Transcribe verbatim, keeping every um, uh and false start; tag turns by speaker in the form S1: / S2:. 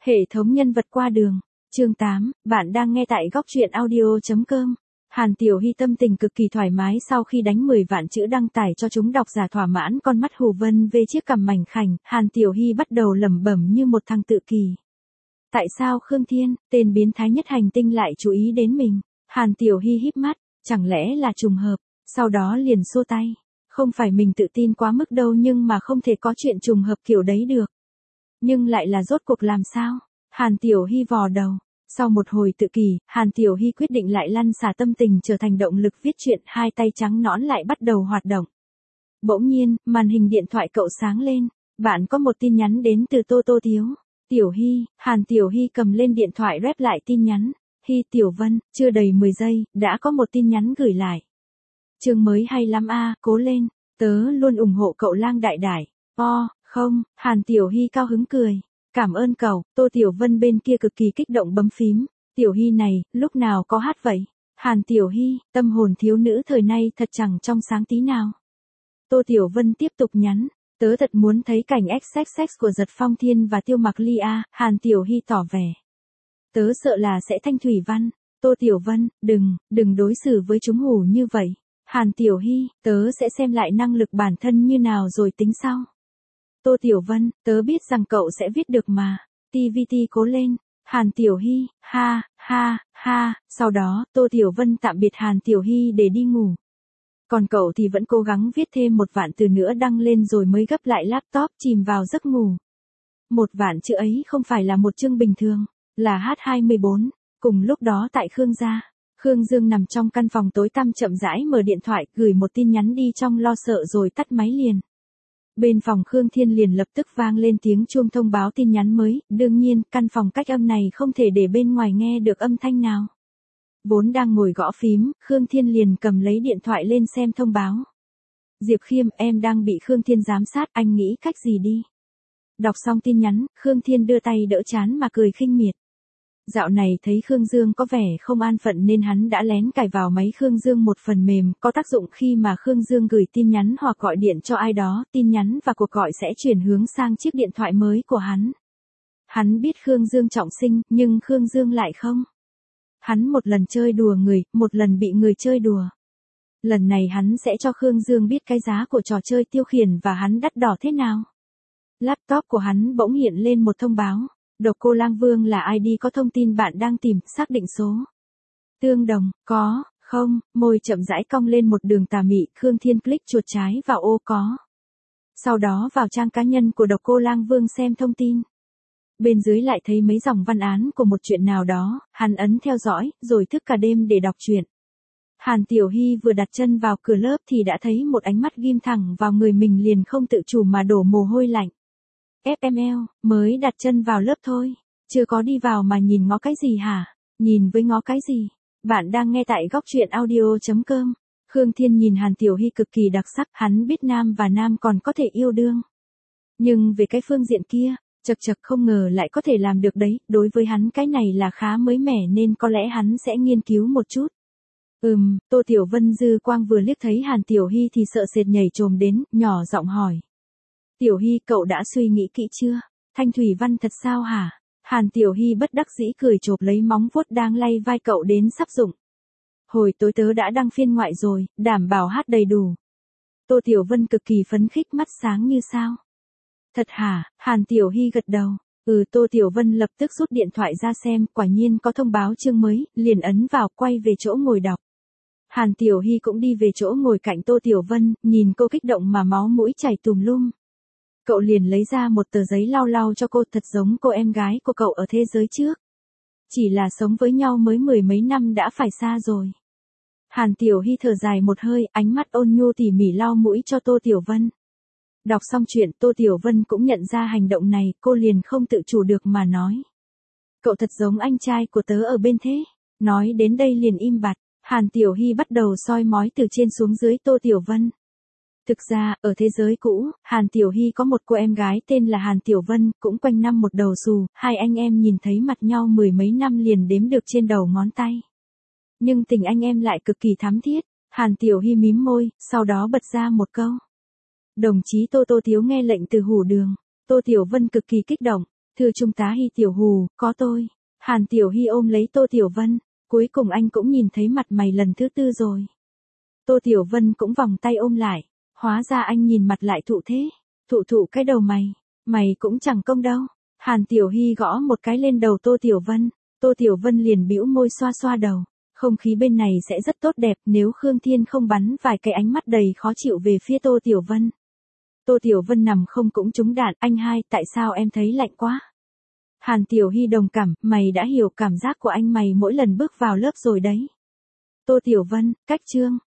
S1: Hệ thống nhân vật qua đường. Chương tám, bạn đang nghe tại góc truyện audio chấm com. Hàn Tiểu Hy tâm tình cực kỳ thoải mái sau khi đánh mười vạn chữ đăng tải cho chúng độc giả thỏa mãn con mắt Hồ Vân về chiếc cằm mảnh khảnh, Hàn Tiểu Hy bắt đầu lẩm bẩm như một thằng tự kỷ. Tại sao Khương Thiên, tên biến thái nhất hành tinh lại chú ý đến mình? Hàn Tiểu Hy híp mắt, chẳng lẽ là trùng hợp, sau đó liền xua tay. Không phải mình tự tin quá mức đâu nhưng mà không thể có chuyện trùng hợp kiểu đấy được. Nhưng lại là rốt cuộc làm sao? Hàn Tiểu Hy vò đầu. Sau một hồi tự kỷ, Hàn Tiểu Hy quyết định lại lăn xả tâm tình trở thành động lực viết truyện, hai tay trắng nõn lại bắt đầu hoạt động. Bỗng nhiên, màn hình điện thoại cậu sáng lên. Bạn có một tin nhắn đến từ Tô Tô Tiếu. Tiểu Hy, Hàn Tiểu Hy cầm lên điện thoại rep lại tin nhắn. Hy Tiểu Vân, chưa đầy mười giây, đã có một tin nhắn gửi lại. Chương mới hay lắm a, cố lên, tớ luôn ủng hộ cậu Lang đại đại. O, không, Hàn Tiểu Hy cao hứng cười. Cảm ơn cậu. Tô Tiểu Vân bên kia cực kỳ kích động bấm phím. Tiểu Hy này, lúc nào có hát vậy? Hàn Tiểu Hy, tâm hồn thiếu nữ thời nay thật chẳng trong sáng tí nào. Tô Tiểu Vân tiếp tục nhắn. Tớ thật muốn thấy cảnh ích xx của Giật Phong Thiên và Tiêu Mặc Ly a. Hàn Tiểu Hy tỏ vẻ. Tớ sợ là sẽ thanh thủy văn. Tô Tiểu Vân, đừng, đừng đối xử với chúng hủ như vậy. Hàn Tiểu Hy, tớ sẽ xem lại năng lực bản thân như nào rồi tính sau. Tô Tiểu Vân, tớ biết rằng cậu sẽ viết được mà. tê vê tê cố lên. Hàn Tiểu Hy, ha, ha, ha. Sau đó, Tô Tiểu Vân tạm biệt Hàn Tiểu Hy để đi ngủ. Còn cậu thì vẫn cố gắng viết thêm một vạn từ nữa đăng lên rồi mới gấp lại laptop chìm vào giấc ngủ. Một vạn chữ ấy không phải là một chương bình thường, là hát hai mươi bốn. Cùng lúc đó tại Khương gia, Khương Dương nằm trong căn phòng tối tăm chậm rãi mở điện thoại, gửi một tin nhắn đi trong lo sợ rồi tắt máy liền. Bên phòng Khương Thiên liền lập tức vang lên tiếng chuông thông báo tin nhắn mới, đương nhiên, căn phòng cách âm này không thể để bên ngoài nghe được âm thanh nào. Vốn đang ngồi gõ phím, Khương Thiên liền cầm lấy điện thoại lên xem thông báo. Diệp Khiêm, em đang bị Khương Thiên giám sát, anh nghĩ cách gì đi? Đọc xong tin nhắn, Khương Thiên đưa tay đỡ trán mà cười khinh miệt. Dạo này thấy Khương Dương có vẻ không an phận nên hắn đã lén cài vào máy Khương Dương một phần mềm có tác dụng khi mà Khương Dương gửi tin nhắn hoặc gọi điện cho ai đó, tin nhắn và cuộc gọi sẽ chuyển hướng sang chiếc điện thoại mới của hắn. Hắn biết Khương Dương trọng sinh, nhưng Khương Dương lại không. Hắn một lần chơi đùa người, một lần bị người chơi đùa. Lần này hắn sẽ cho Khương Dương biết cái giá của trò chơi tiêu khiển và hắn đắt đỏ thế nào. Laptop của hắn bỗng hiện lên một thông báo. Độc Cô Lang Vương là i đê có thông tin bạn đang tìm, xác định số. Tương đồng, có, không, môi chậm rãi cong lên một đường tà mị, Khương Thiên click chuột trái vào ô có. Sau đó vào trang cá nhân của Độc Cô Lang Vương xem thông tin. Bên dưới lại thấy mấy dòng văn án của một chuyện nào đó, hắn ấn theo dõi, rồi thức cả đêm để đọc truyện. Hàn Tiểu Hy vừa đặt chân vào cửa lớp thì đã thấy một ánh mắt ghim thẳng vào người mình liền không tự chủ mà đổ mồ hôi lạnh. ép em lờ, mới đặt chân vào lớp thôi, chưa có đi vào mà nhìn ngó cái gì hả? Nhìn với ngó cái gì? Bạn đang nghe tại góc truyện audio chấm com. Khương Thiên nhìn Hàn Tiểu Hy cực kỳ đặc sắc, hắn biết nam và nam còn có thể yêu đương. Nhưng về cái phương diện kia, chật chật không ngờ lại có thể làm được đấy, đối với hắn cái này là khá mới mẻ nên có lẽ hắn sẽ nghiên cứu một chút. Ừm, Tô Tiểu Vân dư quang vừa liếc thấy Hàn Tiểu Hy thì sợ sệt nhảy trồm đến, nhỏ giọng hỏi. Tiểu Hy, cậu đã suy nghĩ kỹ chưa? Thanh thủy văn thật sao hả? Hàn Tiểu Hy bất đắc dĩ cười chộp lấy móng vuốt đang lay vai cậu đến sắp rụng. Hồi tối tớ đã đăng phiên ngoại rồi, đảm bảo hát đầy đủ. Tô Tiểu Vân cực kỳ phấn khích, mắt sáng như sao. Thật hả? Hàn Tiểu Hy gật đầu. Ừ, Tô Tiểu Vân lập tức rút điện thoại ra xem, quả nhiên có thông báo chương mới, liền ấn vào, quay về chỗ ngồi đọc. Hàn Tiểu Hy cũng đi về chỗ ngồi cạnh Tô Tiểu Vân, nhìn cô kích động mà máu mũi chảy tùm lum. Cậu liền lấy ra một tờ giấy lau lau cho cô, thật giống cô em gái của cậu ở thế giới trước. Chỉ là sống với nhau mới mười mấy năm đã phải xa rồi. Hàn Tiểu Hy thở dài một hơi, ánh mắt ôn nhu tỉ mỉ lau mũi cho Tô Tiểu Vân. Đọc xong chuyện, Tô Tiểu Vân cũng nhận ra hành động này, cô liền không tự chủ được mà nói. Cậu thật giống anh trai của tớ ở bên thế. Nói đến đây liền im bặt, Hàn Tiểu Hy bắt đầu soi mói từ trên xuống dưới Tô Tiểu Vân. Thực ra, ở thế giới cũ, Hàn Tiểu Hy có một cô em gái tên là Hàn Tiểu Vân, cũng quanh năm một đầu xù, hai anh em nhìn thấy mặt nhau mười mấy năm liền đếm được trên đầu ngón tay. Nhưng tình anh em lại cực kỳ thắm thiết, Hàn Tiểu Hy mím môi, sau đó bật ra một câu. Đồng chí Tô Tô Tiếu nghe lệnh từ hủ đường. Tô Tiểu Vân cực kỳ kích động, Thưa Trung tá Hy Tiểu Hù, có tôi. Hàn Tiểu Hy ôm lấy Tô Tiểu Vân, cuối cùng anh cũng nhìn thấy mặt mày lần thứ tư rồi. Tô Tiểu Vân cũng vòng tay ôm lại, hóa ra anh nhìn mặt lại thụ thế, thụ thụ cái đầu mày, mày cũng chẳng công đâu. Hàn Tiểu Hy gõ một cái lên đầu Tô Tiểu Vân, Tô Tiểu Vân liền bĩu môi xoa xoa đầu, không khí bên này sẽ rất tốt đẹp nếu Khương Thiên không bắn vài cái ánh mắt đầy khó chịu về phía Tô Tiểu Vân. Tô Tiểu Vân nằm không cũng trúng đạn, anh hai, tại sao em thấy lạnh quá? Hàn Tiểu Hy đồng cảm, mày đã hiểu cảm giác của anh mày mỗi lần bước vào lớp rồi đấy. Tô Tiểu Vân, cách chương.